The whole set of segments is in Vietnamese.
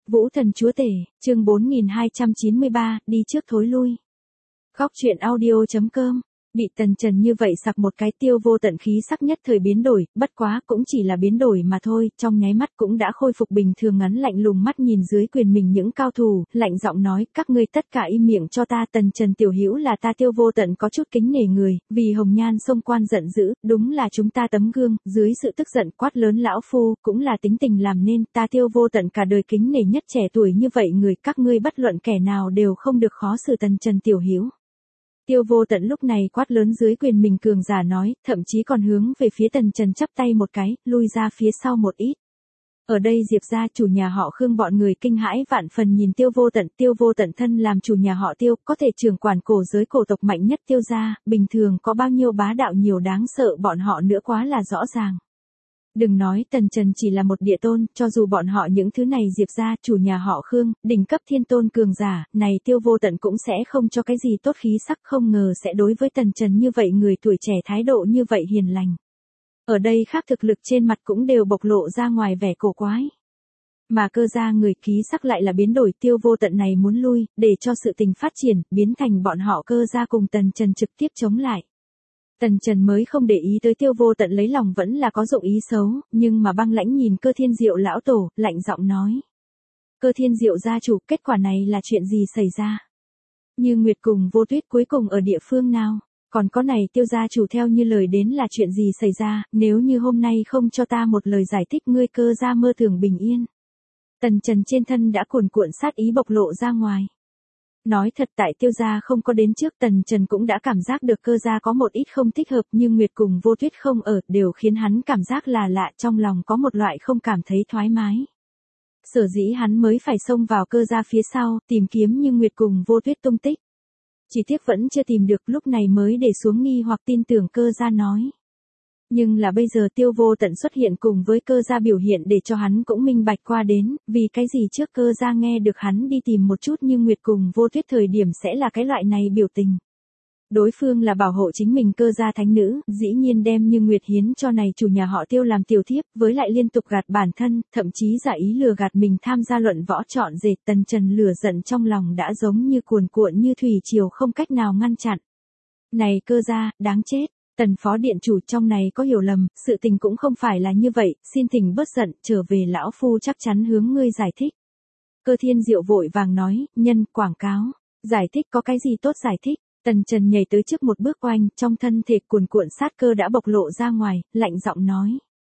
Vũ Thần Chúa Tể, chương 4293, đi trước thối lui. Góc truyện audio.com. Bị Tần Trần như vậy sặc một cái, Tiêu Vô Tận khí sắc nhất thời biến đổi, bất quá cũng chỉ là biến đổi mà thôi, trong nháy mắt cũng đã khôi phục bình thường, ngắn lạnh lùng mắt nhìn dưới quyền mình những cao thủ, lạnh giọng nói, các ngươi tất cả im miệng cho ta. Tần Trần tiểu hữu là ta Tiêu Vô Tận có chút kính nể người, vì hồng nhan sông quan giận dữ, đúng là chúng ta tấm gương, dưới sự tức giận quát lớn lão phu, cũng là tính tình làm nên, ta Tiêu Vô Tận cả đời kính nể nhất trẻ tuổi như vậy người, các ngươi bất luận kẻ nào đều không được khó xử Tần Trần tiểu hữu. Tiêu Vô Tận lúc này quát lớn dưới quyền mình cường giả nói, thậm chí còn hướng về phía Tần Trần chắp tay một cái, lui ra phía sau một ít. Ở đây Diệp gia chủ nhà họ Khương bọn người kinh hãi vạn phần nhìn Tiêu Vô Tận thân làm chủ nhà họ Tiêu, có thể trưởng quản cổ giới cổ tộc mạnh nhất Tiêu gia, bình thường có bao nhiêu bá đạo nhiều đáng sợ bọn họ nữa quá là rõ ràng. Đừng nói Tần Trần chỉ là một địa tôn, cho dù bọn họ những thứ này Diệp gia chủ nhà họ Khương, đỉnh cấp thiên tôn cường giả, này Tiêu Vô Tận cũng sẽ không cho cái gì tốt khí sắc, không ngờ sẽ đối với Tần Trần như vậy người tuổi trẻ thái độ như vậy hiền lành. Ở đây khác thực lực trên mặt cũng đều bộc lộ ra ngoài vẻ cổ quái. Mà Cơ gia người khí sắc lại là biến đổi, Tiêu Vô Tận này muốn lui, để cho sự tình phát triển, biến thành bọn họ Cơ gia cùng Tần Trần trực tiếp chống lại. Tần Trần mới không để ý tới Tiêu Vô Tận lấy lòng vẫn là có dụng ý xấu, nhưng mà băng lãnh nhìn Cơ Thiên Diệu lão tổ, lạnh giọng nói. Cơ Thiên Diệu gia chủ, kết quả này là chuyện gì xảy ra? Như Nguyệt cùng Vô Tuyết cuối cùng ở địa phương nào? Còn có này Tiêu gia chủ theo như lời đến là chuyện gì xảy ra, nếu như hôm nay không cho ta một lời giải thích ngươi Cơ gia mơ tưởng bình yên. Tần Trần trên thân đã cuồn cuộn sát ý bộc lộ ra ngoài. Nói thật tại Tiêu gia không có đến trước Tần Trần cũng đã cảm giác được Cơ gia có một ít không thích hợp, nhưng Nguyệt cùng Vô Tuyết không ở, đều khiến hắn cảm giác là lạ, trong lòng có một loại không cảm thấy thoải mái. Sở dĩ hắn mới phải xông vào Cơ gia phía sau, tìm kiếm nhưng Nguyệt cùng Vô Tuyết tung tích. Chỉ tiếc vẫn chưa tìm được, lúc này mới để xuống nghi hoặc tin tưởng Cơ gia nói. Nhưng là bây giờ Tiêu Vô Tận xuất hiện cùng với Cơ gia biểu hiện để cho hắn cũng minh bạch qua đến, vì cái gì trước Cơ gia nghe được hắn đi tìm một chút như Nguyệt cùng Vô Tuyết thời điểm sẽ là cái loại này biểu tình. Đối phương là bảo hộ chính mình Cơ gia thánh nữ, dĩ nhiên đem như Nguyệt hiến cho này chủ nhà họ Tiêu làm tiểu thiếp, với lại liên tục gạt bản thân, thậm chí giả ý lừa gạt mình tham gia luận võ chọn rể. Tần Trần lửa giận trong lòng đã giống như cuồn cuộn như thủy triều không cách nào ngăn chặn. Này Cơ gia, đáng chết. Tần phó điện chủ trong này có hiểu lầm, sự tình cũng không phải là như vậy, xin thỉnh bớt giận, trở về lão phu chắc chắn hướng ngươi giải thích. Cơ Thiên Diệu vội vàng nói, nhân, quảng cáo, giải thích có cái gì tốt giải thích. Tần Trần nhảy tới trước một bước oanh, trong thân thể cuồn cuộn sát cơ đã bộc lộ ra ngoài, lạnh giọng nói.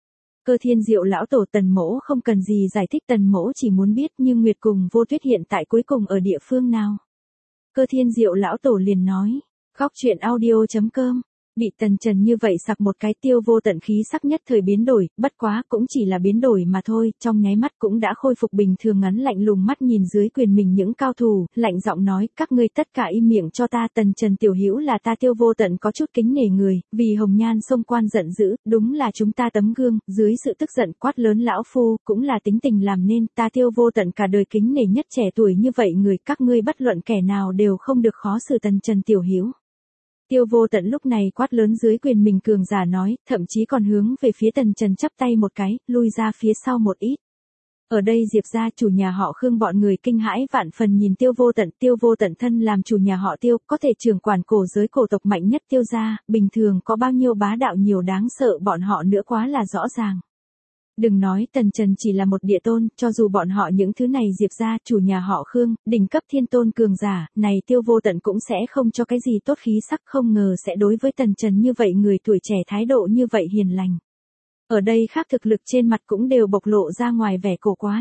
Cơ Thiên Diệu lão tổ Tần mỗ không cần gì giải thích, Tần mỗ chỉ muốn biết như Nguyệt cùng Vô Tuyết hiện tại cuối cùng ở địa phương nào. Cơ Thiên Diệu lão tổ liền nói, góc truyện audio.com. Bị Tần Trần như vậy sặc một cái, Tiêu Vô Tận khí sắc nhất thời biến đổi, bất quá cũng chỉ là biến đổi mà thôi, trong nháy mắt cũng đã khôi phục bình thường, ngắn lạnh lùng mắt nhìn dưới quyền mình những cao thủ, lạnh giọng nói, các ngươi tất cả im miệng cho ta. Tần Trần tiểu hữu là ta Tiêu Vô Tận có chút kính nể người, vì hồng nhan sông quan giận dữ, đúng là chúng ta tấm gương, dưới sự tức giận quát lớn lão phu, cũng là tính tình làm nên, ta Tiêu Vô Tận cả đời kính nể nhất trẻ tuổi như vậy người, các ngươi bất luận kẻ nào đều không được khó xử Tần Trần tiểu hữu. Tiêu Vô Tận lúc này quát lớn dưới quyền mình cường giả nói, thậm chí còn hướng về phía Tần Trần chắp tay một cái, lui ra phía sau một ít. Ở đây Diệp gia chủ nhà họ Khương bọn người kinh hãi vạn phần nhìn Tiêu Vô Tận thân làm chủ nhà họ Tiêu, có thể trưởng quản cổ giới cổ tộc mạnh nhất Tiêu gia, bình thường có bao nhiêu bá đạo nhiều đáng sợ bọn họ nữa quá là rõ ràng. Đừng nói Tần Trần chỉ là một địa tôn, cho dù bọn họ những thứ này Diệp gia chủ nhà họ Khương, đỉnh cấp thiên tôn cường giả, này Tiêu Vô Tận cũng sẽ không cho cái gì tốt khí sắc, không ngờ sẽ đối với Tần Trần như vậy người tuổi trẻ thái độ như vậy hiền lành. Ở đây khác thực lực trên mặt cũng đều bộc lộ ra ngoài vẻ cổ quái.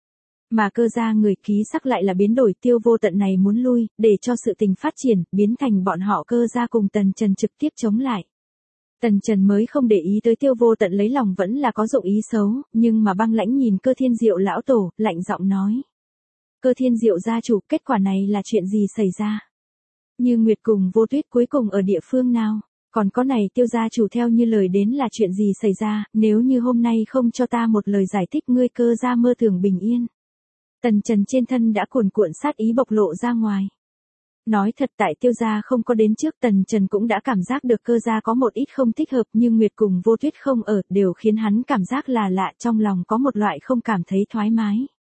Mà Cơ gia người khí sắc lại là biến đổi, Tiêu Vô Tận này muốn lui, để cho sự tình phát triển, biến thành bọn họ Cơ gia cùng Tần Trần trực tiếp chống lại. Tần Trần mới không để ý tới Tiêu Vô Tận lấy lòng vẫn là có dụng ý xấu, nhưng mà băng lãnh nhìn Cơ Thiên Diệu lão tổ, lạnh giọng nói. Cơ Thiên Diệu gia chủ, kết quả này là chuyện gì xảy ra? Như Nguyệt cùng Vô Tuyết cuối cùng ở địa phương nào? Còn có này Tiêu gia chủ theo như lời đến là chuyện gì xảy ra, nếu như hôm nay không cho ta một lời giải thích ngươi Cơ gia mơ tưởng bình yên. Tần Trần trên thân đã cuồn cuộn sát ý bộc lộ ra ngoài. Nói thật tại Tiêu gia không có đến trước Tần Trần cũng đã cảm giác được Cơ gia có một ít không thích hợp, nhưng Nguyệt cùng Vô Tuyết không ở, đều khiến hắn cảm giác là lạ, trong lòng có một loại không cảm thấy thoải mái.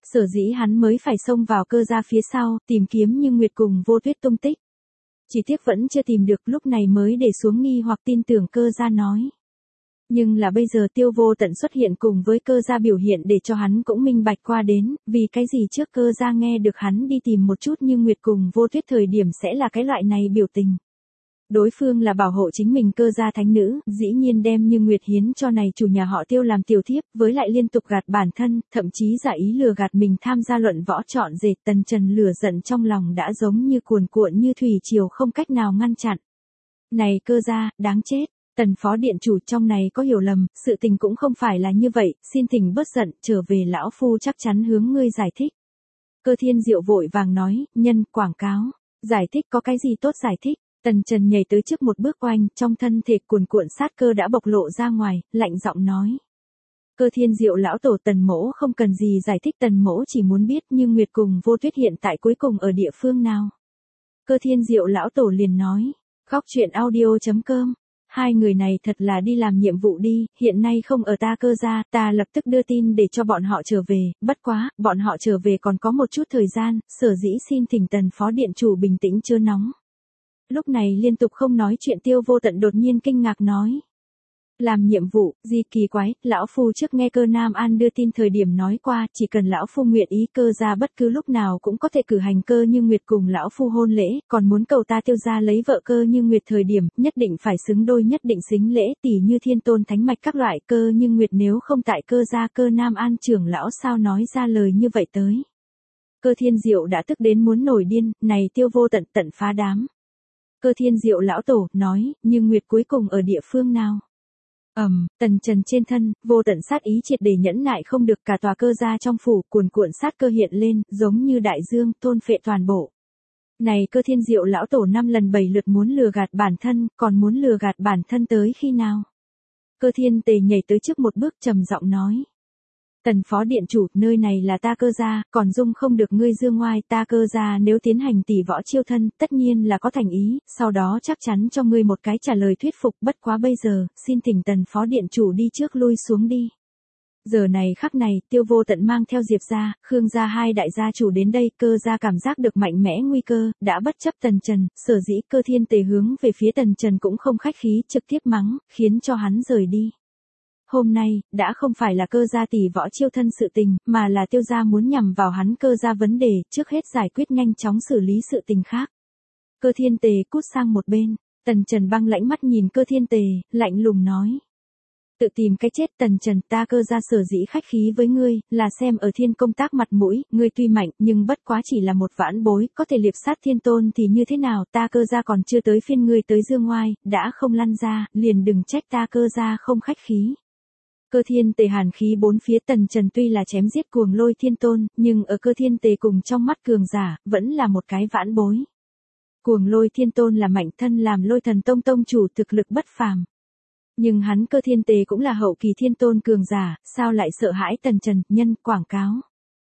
Sở dĩ hắn mới phải xông vào cơ gia phía sau, tìm kiếm Như Nguyệt cùng Vô Tuyết tung tích. Chỉ tiếc vẫn chưa tìm được, lúc này mới để xuống nghi hoặc tin tưởng cơ gia nói. Nhưng là bây giờ Tiêu Vô Tận xuất hiện cùng với cơ gia biểu hiện để cho hắn cũng minh bạch qua đến, vì cái gì trước cơ gia nghe được hắn đi tìm một chút Như Nguyệt cùng Vô Tuyết thời điểm sẽ là cái loại này biểu tình. Đối phương là bảo hộ chính mình cơ gia thánh nữ, dĩ nhiên đem Như Nguyệt hiến cho này chủ nhà họ Tiêu làm tiểu thiếp, với lại liên tục gạt bản thân, thậm chí giả ý lừa gạt mình tham gia luận võ chọn rể. Tần Trần lửa giận trong lòng đã giống như cuồn cuộn như thủy triều không cách nào ngăn chặn. Này cơ gia, đáng chết. Tần phó điện chủ, trong này có hiểu lầm, sự tình cũng không phải là như vậy, xin thỉnh bớt giận, trở về lão phu chắc chắn hướng ngươi giải thích. Cơ Thiên Diệu vội vàng nói, nhân, quảng cáo, giải thích có cái gì tốt giải thích. Tần Trần nhảy tới trước một bước oanh, trong thân thể cuồn cuộn sát cơ đã bộc lộ ra ngoài, lạnh giọng nói. Cơ Thiên Diệu lão tổ, Tần mỗ không cần gì giải thích, Tần mỗ chỉ muốn biết Như Nguyệt cùng Vô Tuyết hiện tại cuối cùng ở địa phương nào. Cơ Thiên Diệu lão tổ liền nói, Góc Truyện Audio.com. Hai người này thật là đi làm nhiệm vụ đi, hiện nay không ở ta cơ gia, ta lập tức đưa tin để cho bọn họ trở về, bất quá, bọn họ trở về còn có một chút thời gian, sở dĩ xin thỉnh Tần phó điện chủ bình tĩnh chớ nóng. Lúc này liên tục không nói chuyện Tiêu Vô Tận đột nhiên kinh ngạc nói. Làm nhiệm vụ, gì kỳ quái, lão phu trước nghe cơ Nam An đưa tin thời điểm nói qua, chỉ cần lão phu nguyện ý cơ gia bất cứ lúc nào cũng có thể cử hành cơ Như Nguyệt cùng lão phu hôn lễ, còn muốn cầu ta Tiêu gia lấy vợ cơ Như Nguyệt thời điểm, nhất định phải xứng đôi, nhất định xính lễ, tỉ như thiên tôn thánh mạch các loại. Cơ Như Nguyệt nếu không tại cơ gia, cơ Nam An trưởng lão sao nói ra lời như vậy tới. Cơ Thiên Diệu đã tức đến muốn nổi điên, này Tiêu Vô Tận tận phá đám. Cơ Thiên Diệu lão tổ nói, Như Nguyệt cuối cùng ở địa phương nào? Tần Trần trên thân, vô tận sát ý triệt để nhẫn nại không được, cả tòa cơ gia trong phủ, cuồn cuộn sát cơ hiện lên, giống như đại dương, thôn phệ toàn bộ. Này Cơ Thiên Diệu lão tổ 5 lần 7 lượt muốn lừa gạt bản thân, còn muốn lừa gạt bản thân tới khi nào? Cơ Thiên Tề nhảy tới trước một bước trầm giọng nói. Tần phó điện chủ, nơi này là ta cơ gia, còn dung không được ngươi dương ngoai, ta cơ gia nếu tiến hành tỷ võ chiêu thân, tất nhiên là có thành ý, sau đó chắc chắn cho ngươi một cái trả lời thuyết phục, bất quá bây giờ, xin thỉnh Tần phó điện chủ đi trước lui xuống đi. Giờ này khắc này, Tiêu Vô Tận mang theo Diệp gia, Khương gia hai đại gia chủ đến đây, cơ gia cảm giác được mạnh mẽ nguy cơ, đã bất chấp Tần Trần, sở dĩ Cơ Thiên Tề hướng về phía Tần Trần cũng không khách khí, trực tiếp mắng, khiến cho hắn rời đi. Hôm nay, đã không phải là cơ gia tỷ võ chiêu thân sự tình, mà là Tiêu gia muốn nhằm vào hắn cơ gia vấn đề, trước hết giải quyết nhanh chóng xử lý sự tình khác. Cơ Thiên Tề cút sang một bên, Tần Trần băng lãnh mắt nhìn Cơ Thiên Tề, lạnh lùng nói. Tự tìm cái chết. Tần Trần, ta cơ gia sở dĩ khách khí với ngươi, là xem ở Thiên công tác mặt mũi, ngươi tuy mạnh, nhưng bất quá chỉ là một vãn bối, có thể liệp sát thiên tôn thì như thế nào, ta cơ gia còn chưa tới phiên ngươi tới dương ngoai, đã không lăn ra, liền đừng trách ta cơ gia không khách khí. Cơ Thiên Tề hàn khí bốn phía. Tần Trần tuy là chém giết Cuồng Lôi Thiên Tôn, nhưng ở Cơ Thiên Tề cùng trong mắt cường giả, vẫn là một cái vãn bối. Cuồng Lôi Thiên Tôn là mạnh thân làm Lôi Thần Tông tông chủ, thực lực bất phàm. Nhưng hắn Cơ Thiên Tề cũng là hậu kỳ thiên tôn cường giả, sao lại sợ hãi Tần Trần, nhân, quảng cáo.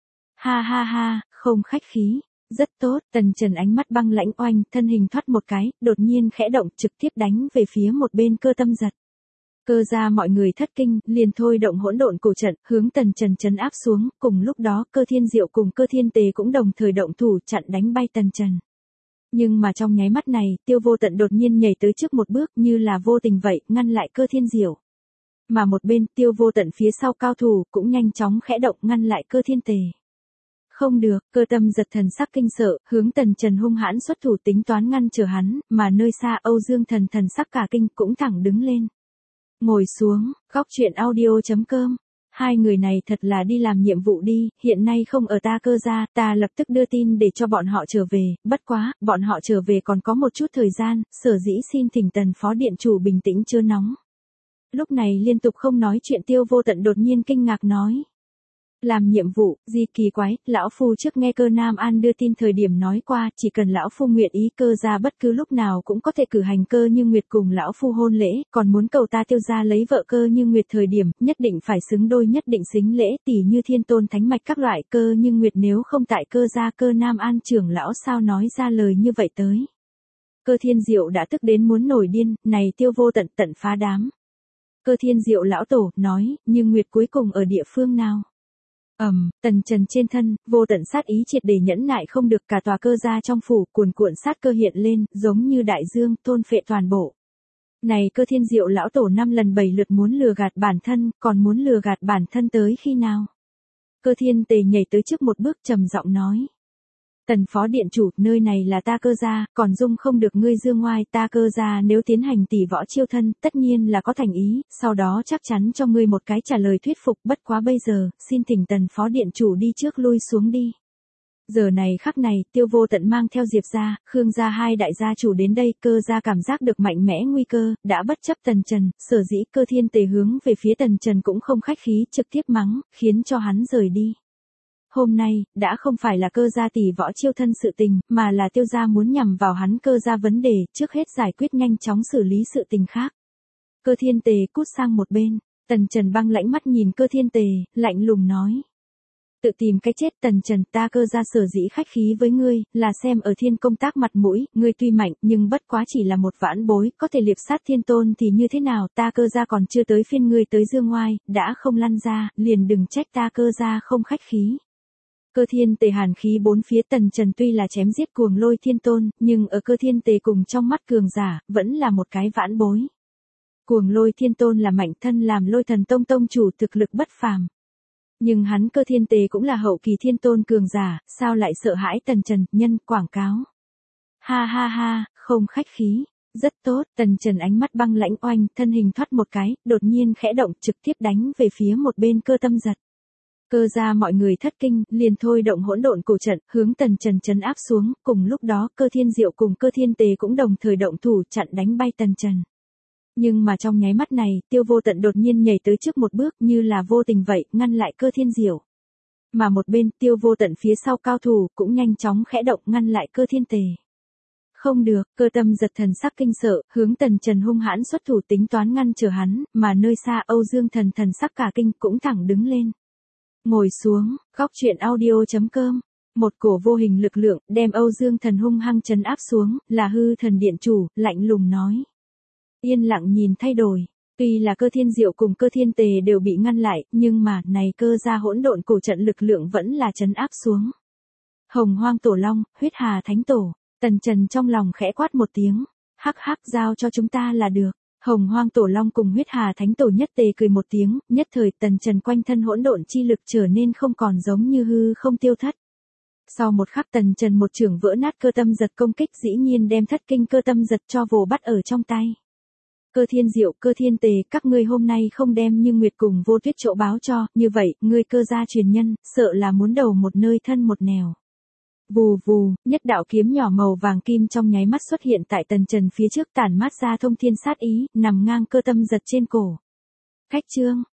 Ha ha ha, không khách khí. Rất tốt. Tần Trần ánh mắt băng lãnh oanh, thân hình thoát một cái, đột nhiên khẽ động, trực tiếp đánh về phía một bên Cơ Tâm Giật. Cơ gia mọi người thất kinh, liền thôi động hỗn độn cổ trận, hướng Tần Trần trấn áp xuống, cùng lúc đó Cơ Thiên Diệu cùng Cơ Thiên Tề cũng đồng thời động thủ chặn đánh bay Tần Trần. Nhưng mà trong nháy mắt này, Tiêu Vô Tận đột nhiên nhảy tới trước một bước như là vô tình vậy, ngăn lại Cơ Thiên Diệu. Mà một bên, Tiêu Vô Tận phía sau cao thủ, cũng nhanh chóng khẽ động ngăn lại Cơ Thiên Tề. Không được. Cơ Tâm Giật thần sắc kinh sợ, hướng Tần Trần hung hãn xuất thủ tính toán ngăn trở hắn, mà nơi xa Âu Dương Thần thần sắc cả kinh cũng thẳng đứng lên. Ngồi xuống. Góc Truyện Audio.com. Hai người này thật là đi làm nhiệm vụ đi, hiện nay không ở ta cơ gia, ta lập tức đưa tin để cho bọn họ trở về, bất quá, bọn họ trở về còn có một chút thời gian, sở dĩ xin thỉnh Tần phó điện chủ bình tĩnh chớ nóng. Lúc này liên tục không nói chuyện Tiêu Vô Tận đột nhiên kinh ngạc nói. Làm nhiệm vụ, gì kỳ quái, lão phu trước nghe Cơ Nam An đưa tin thời điểm nói qua, chỉ cần lão phu nguyện ý cơ gia bất cứ lúc nào cũng có thể cử hành cơ Như Nguyệt cùng lão phu hôn lễ, còn muốn cầu ta Tiêu gia lấy vợ cơ Như Nguyệt thời điểm, nhất định phải xứng đôi, nhất định xính lễ, tỉ như thiên tôn thánh mạch các loại. Cơ Như Nguyệt nếu không tại cơ gia, Cơ Nam An trưởng lão sao nói ra lời như vậy tới. Cơ Thiên Diệu đã tức đến muốn nổi điên, này Tiêu Vô Tận tận phá đám. Cơ Thiên Diệu lão tổ nói, Như Nguyệt cuối cùng ở địa phương nào? Tần Trần trên thân, vô tận sát ý triệt để nhẫn nại không được, cả tòa cơ gia trong phủ, cuồn cuộn sát cơ hiện lên, giống như đại dương, thôn phệ toàn bộ. Này Cơ Thiên Diệu lão tổ 5 lần 7 lượt muốn lừa gạt bản thân, còn muốn lừa gạt bản thân tới khi nào? Cơ Thiên Tề nhảy tới trước một bước trầm giọng nói. Tần phó điện chủ, nơi này là ta Cơ gia, còn dung không được ngươi dương ngoai, ta Cơ gia nếu tiến hành tỷ võ chiêu thân, tất nhiên là có thành ý, sau đó chắc chắn cho ngươi một cái trả lời thuyết phục, bất quá bây giờ, xin thỉnh tần phó điện chủ đi trước lui xuống đi. Giờ này khắc này, Tiêu Vô Tận mang theo Diệp gia, Khương gia hai đại gia chủ đến đây, Cơ gia cảm giác được mạnh mẽ nguy cơ, đã bất chấp Tần Trần, sở dĩ Cơ Thiên Tề hướng về phía Tần Trần cũng không khách khí, trực tiếp mắng, khiến cho hắn rời đi. Hôm nay, đã không phải là Cơ gia tỷ võ chiêu thân sự tình, mà là Tiêu gia muốn nhằm vào hắn Cơ gia vấn đề, trước hết giải quyết nhanh chóng xử lý sự tình khác. Cơ Thiên Tề cút sang một bên, Tần Trần băng lãnh mắt nhìn Cơ Thiên Tề, lạnh lùng nói. Tự tìm cái chết Tần Trần, ta Cơ gia sở dĩ khách khí với ngươi, là xem ở Thiên Công Tác mặt mũi, ngươi tuy mạnh, nhưng bất quá chỉ là một vãn bối, có thể liệp sát thiên tôn thì như thế nào, ta Cơ gia còn chưa tới phiên ngươi tới dương ngoai, đã không lăn ra, liền đừng trách ta Cơ gia không khách khí. Cơ Thiên Tề hàn khí bốn phía, Tần Trần tuy là chém giết cuồng lôi thiên tôn, nhưng ở Cơ Thiên Tề cùng trong mắt cường giả, vẫn là một cái vãn bối. Cuồng lôi thiên tôn là mạnh thân làm Lôi Thần Tông tông chủ, thực lực bất phàm. Nhưng hắn Cơ Thiên Tề cũng là hậu kỳ thiên tôn cường giả, sao lại sợ hãi Tần Trần, nhân quảng cáo. Ha ha ha, không khách khí, rất tốt, Tần Trần ánh mắt băng lãnh oanh, thân hình thoát một cái, đột nhiên khẽ động trực tiếp đánh về phía một bên Cơ Tâm Giật. Cơ gia mọi người thất kinh, liền thôi động hỗn độn cổ trận, hướng Tần Trần trấn áp xuống, cùng lúc đó Cơ Thiên Diệu cùng Cơ Thiên Tề cũng đồng thời động thủ chặn đánh bay Tần Trần. Nhưng mà trong nháy mắt này, Tiêu Vô Tận đột nhiên nhảy tới trước một bước như là vô tình vậy, ngăn lại Cơ Thiên Diệu. Mà một bên, Tiêu Vô Tận phía sau cao thủ, cũng nhanh chóng khẽ động ngăn lại Cơ Thiên Tề. Không được, Cơ Tâm Giật thần sắc kinh sợ, hướng Tần Trần hung hãn xuất thủ tính toán ngăn trở hắn, mà nơi xa Âu Dương Thần thần sắc cả kinh cũng thẳng đứng lên. Ngồi xuống, góc truyện audio.com. Một cổ vô hình lực lượng, đem Âu Dương Thần hung hăng trấn áp xuống, là Hư Thần Điện Chủ, lạnh lùng nói. Yên lặng nhìn thay đổi. Tuy là Cơ Thiên Diệu cùng Cơ Thiên Tề đều bị ngăn lại, nhưng mà, này Cơ gia hỗn độn cổ trận lực lượng vẫn là trấn áp xuống. Hồng Hoang Tổ Long, Huyết Hà Thánh Tổ, Tần Trần trong lòng khẽ quát một tiếng. Hắc hắc, giao cho chúng ta là được. Hồng Hoang Tổ Long cùng Huyết Hà Thánh Tổ nhất tề cười một tiếng, nhất thời Tần Trần quanh thân hỗn độn chi lực trở nên không còn giống như hư không tiêu thất. Sau một khắc Tần Trần một chưởng vỡ nát Cơ Tâm Giật công kích, dĩ nhiên đem thất kinh Cơ Tâm Giật cho vồ bắt ở trong tay. Cơ Thiên Diệu, Cơ Thiên Tề, các ngươi hôm nay không đem Như Nguyệt cùng Vô Tuyết chỗ báo cho, như vậy, ngươi Cơ gia truyền nhân, sợ là muốn đầu một nơi thân một nẻo. Vù vù, nhất đạo kiếm nhỏ màu vàng kim trong nháy mắt xuất hiện tại Tần Trần phía trước, tản mát ra thông thiên sát ý, nằm ngang Cơ Tâm Giật trên cổ. Khách chương